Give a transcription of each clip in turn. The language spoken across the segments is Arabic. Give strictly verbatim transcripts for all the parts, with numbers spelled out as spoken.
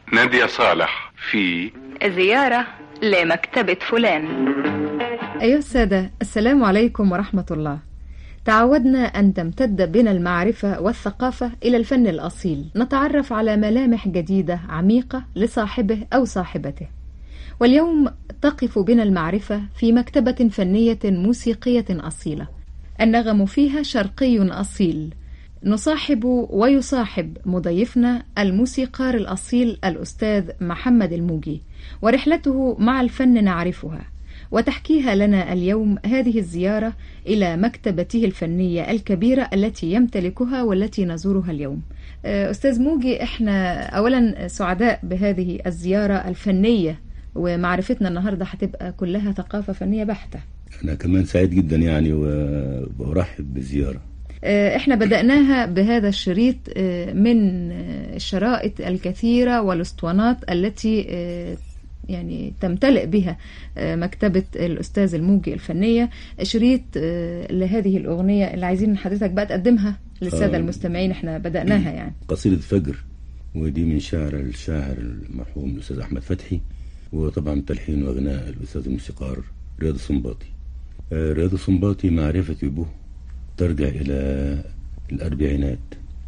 نادية صالح في زيارة لمكتبة فلان. أيها السادة، السلام عليكم ورحمة الله. تعودنا أن تمتد بنا المعرفة والثقافة إلى الفن الأصيل، نتعرف على ملامح جديدة عميقة لصاحبه أو صاحبته. واليوم تقف بنا المعرفة في مكتبة فنية موسيقية أصيلة، النغم فيها شرقي أصيل. نصاحب ويصاحب مضيفنا الموسيقار الأصيل الأستاذ محمد الموجي، ورحلته مع الفن نعرفها وتحكيها لنا اليوم هذه الزيارة إلى مكتبته الفنية الكبيرة التي يمتلكها والتي نزورها اليوم. أستاذ موجي، إحنا أولا سعداء بهذه الزيارة الفنية، ومعرفتنا النهاردة هتبقى كلها ثقافة فنية بحتة. أنا كمان سعيد جدا يعني وأرحب بالزيارة. احنا بدأناها بهذا الشريط من الشرائط الكثيرة والاسطوانات التي يعني تمتلئ بها مكتبة الأستاذ الموجي الفنية، شريط لهذه الأغنية اللي عايزين حضرتك بقى تقدمها للسادة المستمعين. احنا بدأناها يعني قصيدة فجر، ودي من شعر الشاعر المرحوم الأستاذ أحمد فتحي، وطبعا تلحين وغناء الأستاذ الموسيقار رياض السنباطي. رياض السنباطي معرفتي به ترجع إلى الأربعينات.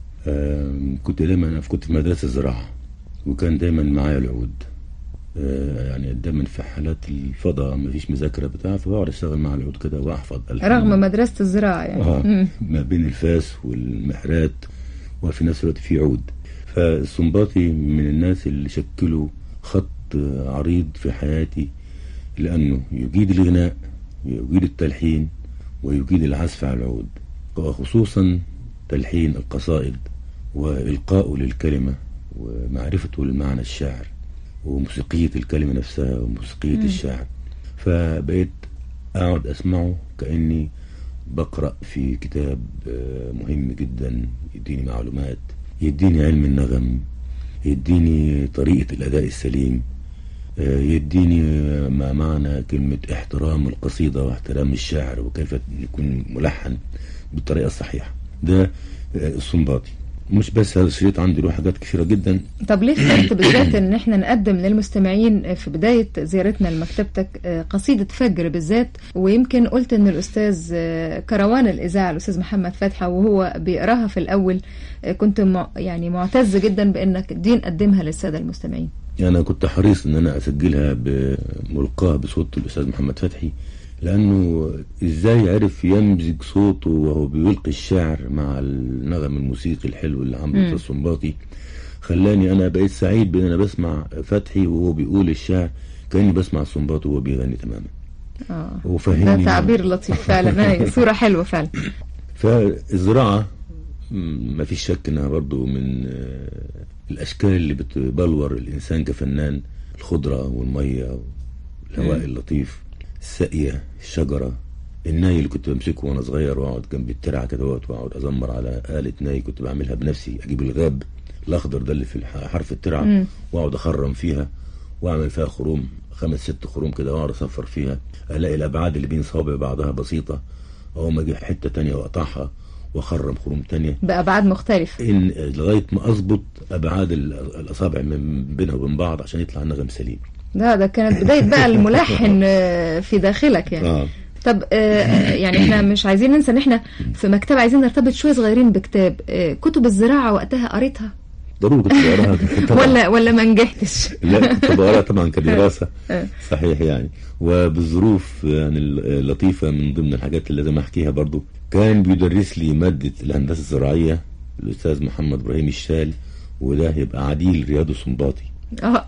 كنت دايما كنت في مدرسة الزراعة، وكان دايما معايا العود، يعني دايما في حالات الفضاء ما فيش مذاكرة بتاع، فبقعد أشتغل مع العود كده وأحفظ رغم مدرسة الزراعة يعني آه ما بين الفاس والمحرات، وفي نفس الوقت في عود. فالسنباطي من الناس اللي شكلوا خط عريض في حياتي، لأنه يجيد الغناء، يجيد التلحين، ويجيد العزف على العود، وخصوصا تلحين القصائد وإلقاؤه للكلمة ومعرفته لمعنى الشعر وموسيقية الكلمة نفسها وموسيقية م. الشعر. فبقيت أقعد أسمعه كأني بقرأ في كتاب مهم جدا، يديني معلومات، يديني علم النغم، يديني طريقة الأداء السليم، يديني ما معنى كلمة احترام القصيدة واحترام الشاعر وكيف يكون ملحن بالطريقة الصحيحة. ده السنباطي. مش بس هذا الشريط، عندي له حاجات كثيرة جدا. طب ليه اخترت بالذات ان احنا نقدم للمستمعين في بداية زيارتنا لمكتبتك قصيدة فجر بالذات؟ ويمكن قلت ان الاستاذ كروان الاذاعة الاستاذ محمد فتحي وهو بيقراها في الاول كنت مع يعني معتز جدا بانك دي نقدمها للسادة المستمعين. أنا كنت حريص أن أنا أسجلها بملقاها بصوت الأستاذ محمد فتحي، لأنه إزاي عرف يمزج صوته وهو بيلقي الشعر مع النغم الموسيقي الحلو اللي عمله السنباطي، خلاني أنا بقيت سعيد بأن أنا بسمع فتحي وهو بيقول الشعر كأني بسمع السنباطي وهو بيغني تماما. آه. وفهمني ده تعبير لطيف فعلا. صورة حلوة فعلا. فالزراعة ما فيش شك أنها برضو من الأشكال اللي بتبلور الإنسان كفنان، الخضرة والمية والهواء اللطيف، السقية، الشجرة، الناي اللي كنت بمسكه وانا صغير واقعد جنب الترعه كده واقعد ازمر على آلة ناي كنت بعملها بنفسي، اجيب الغاب الاخضر ده اللي في حرف الترعه واقعد اخرم فيها واعمل فيها خروم، خمس ست خروم كده واقعد اصفر فيها، الاقي الابعاد اللي بين صوابع بعضها بسيطه، اقوم اجي حته تانية واقطعها واخرم خروم تانية بابعاد مختلفه، ان لغايه ما اظبط ابعاد الاصابع من بينها وبين بعض عشان يطلع النغم سليم. ده ده كانت بدايه بقى الملحن في داخلك يعني. آه. طب آه يعني احنا مش عايزين ننسى ان احنا في مكتبه عايزين نرتبط شويه صغيرين بكتاب. آه كتب الزراعه وقتها قريتها؟ ضروري كنت بقراها ولا ولا ما نجحتش؟ لا كنت بقراها طبعا كدراسه صحيح يعني، وبالظروف يعني اللطيفه. من ضمن الحاجات اللي لازم احكيها برضو، كان بيدرس لي ماده الهندسه الزراعيه الاستاذ محمد ابراهيم الشال، وده يبقى عديل رياض السنباطي. اه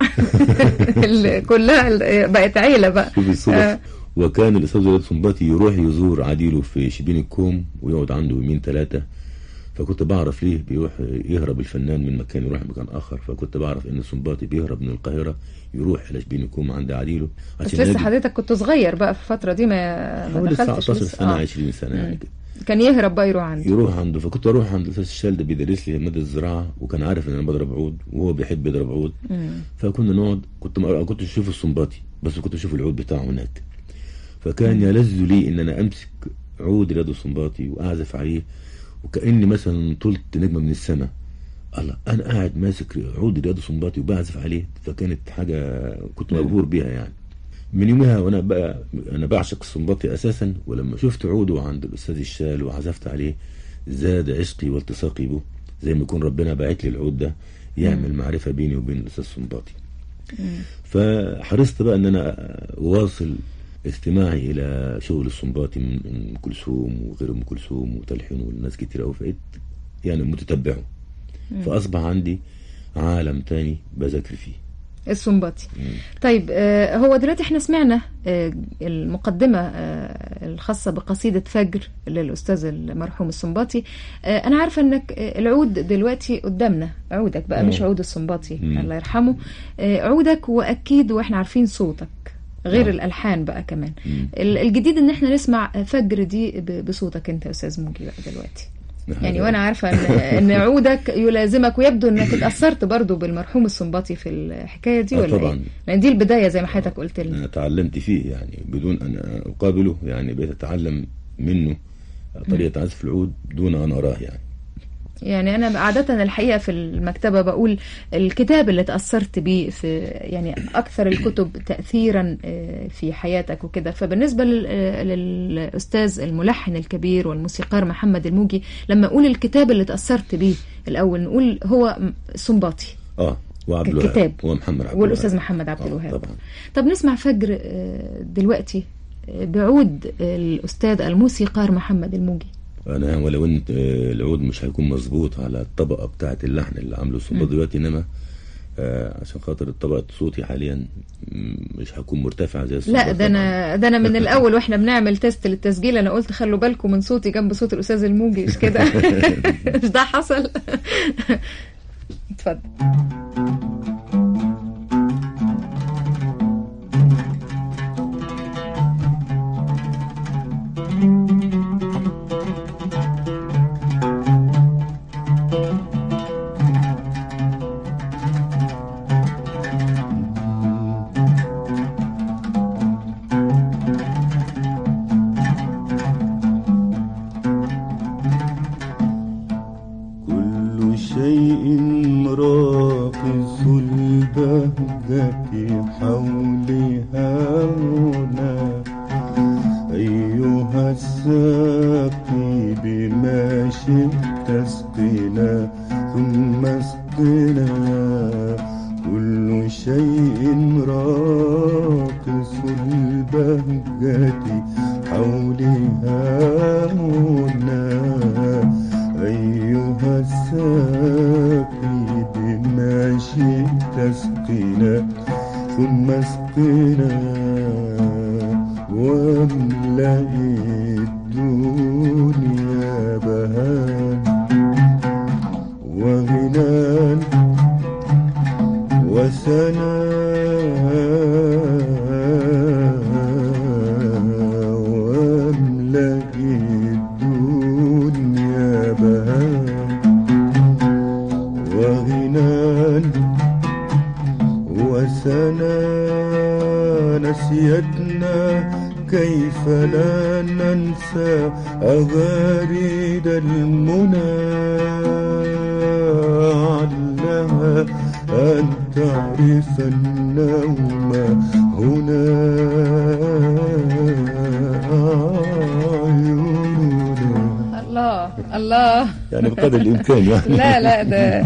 كلها بقت عيله بقى. شوف الصدف. آه. وكان الاستاذ رياض السنباطي يروح يزور عديله في شبين الكوم ويقعد عنده يومين ثلاثه، فكنت بعرف ليه بيروح يهرب الفنان من مكان يروح مكان اخر، فكنت بعرف ان السنباطي بيهرب من القاهره يروح الى شبين الكوم عند عديله. بس لسه حضرتك كنت صغير بقى في الفتره دي، ما ما دخلتش تسعتاشر سنه آه. عشرين سنه يعني كده. كان يهرب بقى يروح عنده يروح عنده فكنت اروح عند الاستاذ الشال ده بيدرس لي ماده الزراعه، وكان عارف ان انا بضرب عود وهو بيحب يضرب عود. مم. فكنا نقعد، كنت ما كنتش اشوف السنباطي بس كنت اشوف العود بتاعه هناك، فكان يلذ لي ان انا امسك عود رياض السنباطي واعزف عليه وكاني مثلا طلت نجمه من السماء، الله انا قاعد ماسك عود رياض سنباطي وبعزف عليه، فكانت حاجه كنت مبهور بيها يعني. من يومها وانا بقى انا بعشق السنباطي اساسا، ولما شفت عوده عند الاستاذ الشال وعزفت عليه زاد عشقي والتصاقي به، زي ما يكون ربنا باعت لي العود ده يعمل معرفه بيني وبين الاستاذ سنباطي. فحرصت بقى ان انا اواصل استماعي الى شغل السنباطي من ام كلثوم وغير ام كلثوم وتلحين والناس كتير قوي، فقيت يعني متتبعه. فاصبح عندي عالم تاني بذاكر فيه السنباطي. طيب آه هو دلوقتي احنا سمعنا آه المقدمة آه الخاصة بقصيدة فجر للأستاذ المرحوم السنباطي. آه أنا عارفة أنك آه العود دلوقتي قدامنا، عودك بقى مش عود السنباطي الله يرحمه، آه عودك، وأكيد وإحنا عارفين صوتك غير مم. الألحان بقى كمان. مم. الجديد أن احنا نسمع فجر دي بصوتك أنت يا أستاذ موجي بقى دلوقتي. يعني وانا عارفه ان ان عودك يلازمك، ويبدو انك اتاثرت برضو بالمرحوم السنباطي في الحكايه دي، ولا طبعا. ايه؟ لان دي البدايه زي ما حضرتك قلت لي. انا تعلمت فيه يعني بدون ان اقابله، يعني بقيت اتعلم منه طريقه عزف العود دون ان اراه يعني. يعني أنا عادة الحقيقة في المكتبة بقول الكتاب اللي تأثرت بيه في يعني أكثر الكتب تأثيرا في حياتك وكده. فبالنسبة للأستاذ الملحن الكبير والموسيقار محمد الموجي، لما أقول الكتاب اللي تأثرت بيه الأول نقول هو سنباطي اه وعبد الوهاب ومحمد عبد والأستاذ محمد عبد الوهاب. طب نسمع فجر دلوقتي بعود الأستاذ الموسيقار محمد الموجي. انا ولو ان العود مش هيكون مظبوط على الطبقه بتاعه اللحن اللي عامله السنباطي دلوقتي، انما آه عشان خاطر طبقه صوتي حاليا مش هكون مرتفع زي السنباطي. لا ده انا ده انا من الاول واحنا بنعمل تيست للتسجيل انا قلت خلوا بالكم من صوتي جنب صوت الاستاذ الموجي، مش كده؟ مش ده حصل؟ اتفضل. يعني بقدر الامكان يعني. لا لا ده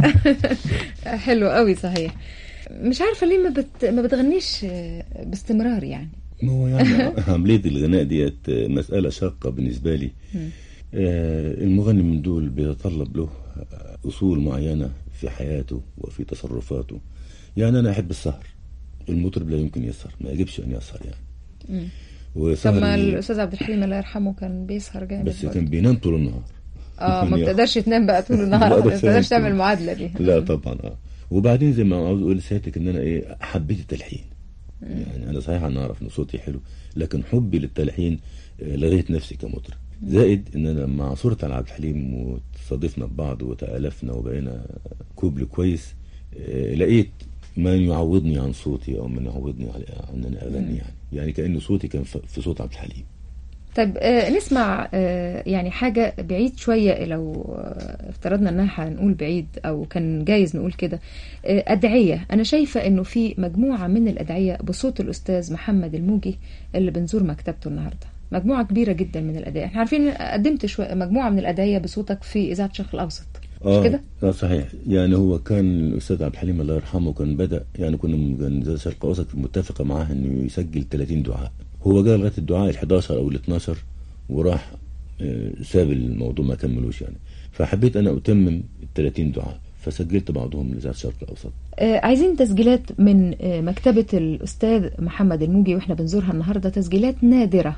حلو قوي صحيح. مش عارفه ليه ما بت... ما بتغنيش باستمرار يعني. هو يعني عمليه الغناء ديت مساله شاقه بالنسبه لي. آه المغني من دول بيتطلب له اصول معينه في حياته وفي تصرفاته. يعني انا احب السهر، المطرب لا يمكن يسهر، ما يجبش ان يسهر يعني. وسهر طب ما الاستاذ عبد الحليم الله يرحمه كان بيسهر جامد، بس كان بينام طول النهار. اه ما بتقدرش تنام بقى طول النهار، ما بتقدرش تعمل المعادله دي. لا طبعا. اه وبعدين زي ما عاوز اقول لسيادتك ان انا ايه حبيت التلحين. يعني انا صحيح انا اعرف ان صوتي حلو، لكن حبي للتلحين لغيت نفسي كمطرب. زائد ان انا مع صورة على عبد الحليم وتصادفنا ببعض وتالفنا وبقينا كوبل كويس، لقيت من يعوضني عن صوتي او من يعوضني عن ان انا اغني يعني. يعني كأن صوتي كان في صوت عبد الحليم. طيب آه نسمع آه يعني حاجة بعيد شوية، لو آه افترضنا انها هنقول بعيد او كان جايز نقول كده، آه أدعية. انا شايفة انه في مجموعة من الأدعية بصوت الأستاذ محمد الموجي اللي بنزور مكتبته النهاردة، مجموعة كبيرة جدا من الأدعية. احنا عارفين قدمت شوية مجموعة من الأدعية بصوتك في إذاعة الشرق الأوسط، اه كده؟ اه صحيح. يعني هو كان الاستاذ عبد الحليم الله يرحمه كان بدا، يعني كنا كان إذاعة الشرق الاوسط متفقه معاه انه يسجل ثلاثين دعاء. هو جاء لغايه الدعاء ال11 او ال12 وراح ساب الموضوع ما كملوش يعني. فحبيت انا اتمم ال30 دعاء فسجلت بعضهم لإذاعة الشرق الاوسط. آه عايزين تسجيلات من آه مكتبة الأستاذ محمد الموجي واحنا بنزورها النهاردة، تسجيلات نادرة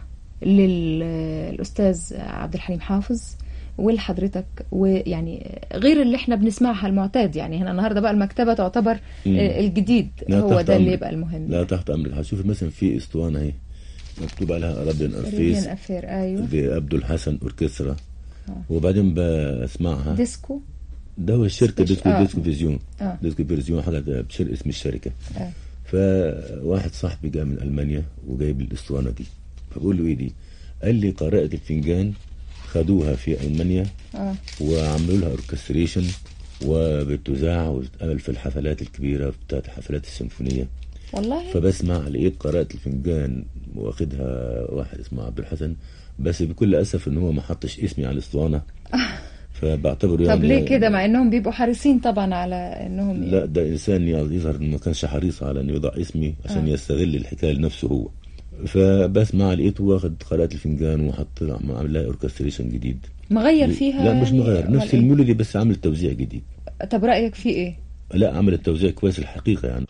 للأستاذ عبد الحليم حافظ ولحضرتك، ويعني غير اللي احنا بنسمعها المعتاد. يعني هنا النهارده بقى المكتبة تعتبر مم. الجديد هو ده اللي يبقى المهم. لا تحت امرك. هشوف مثلا في اسطوانه اهي مكتوب عليها ارابيان ارفيس، ايوه لعبد الحسن اوركسترا، آه. وبعدين بسمعها ديسكو. ده هو الشركه ديسكو آه. ديسكو فيزيون آه. ديسكو فيزيون حاجه بشر اسم الشركه. آه. فواحد صاحبي جاء من المانيا وجايب لي الاسطوانه دي، فبقول له ايه دي؟ قال لي قارئة الفنجان خدوها في ألمانيا آه. وعملوا لها اوركستريشن وبتذاع وتتعمل في الحفلات الكبيرة بتاعت الحفلات السيمفونية. والله فبسمع لقيت قارئة الفنجان واخدها واحد اسمه عبد الحسن، بس بكل أسف إن هو ما حطش اسمي على الاسطوانة. فبعتبره يعني. طب ليه كده مع إنهم بيبقوا حريصين طبعا على إنهم لا يعني. ده إنسان يظهر إنه ما كانش حريص على إنه يضع اسمي عشان آه. يستغل الحكاية لنفسه هو. فبسمع لقيته واخد قارئة الفنجان وحط عمل لها اوركستريشن جديد مغير فيها. لا مش مغير، نفس إيه؟ الميلودي بس عامل توزيع جديد. طب رأيك فيه ايه؟ لا عمل التوزيع كويس الحقيقة يعني.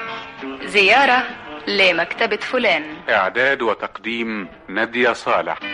زيارة لمكتبة فلان، إعداد وتقديم نادية صالح.